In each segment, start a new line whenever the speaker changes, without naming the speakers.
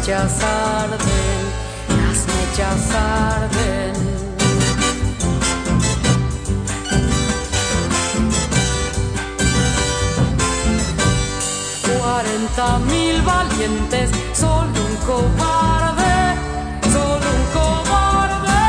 mechas arden, las mechas arden. 40.000 valientes, solo un cobarde, solo un cobarde.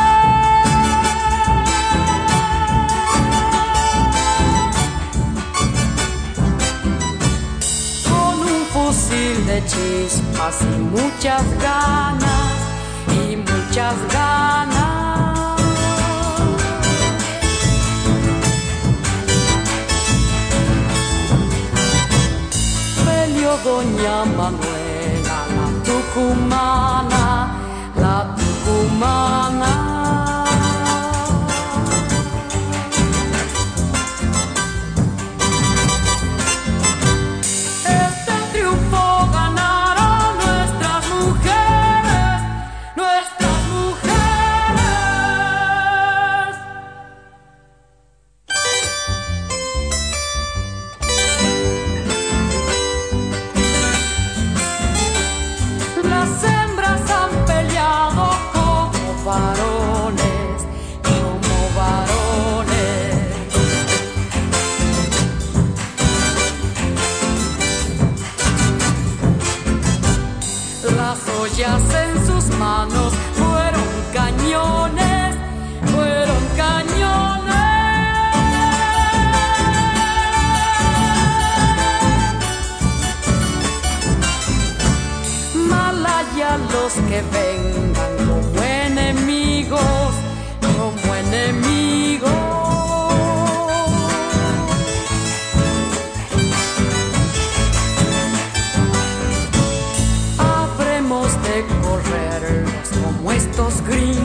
Con un fusil de chispas y muchas ganas, y muchas ganas. Doña Manuela, la tucumana. Este triunfo ganaron nuestras mujeres, nuestras mujeres. Las hembras han peleado como varones, como varones. Las ollas en sus manos fueron cañones, fueron cañones. Malaya los que vengan como enemigos, como enemigos. Habremos de correrlos como estos gringos.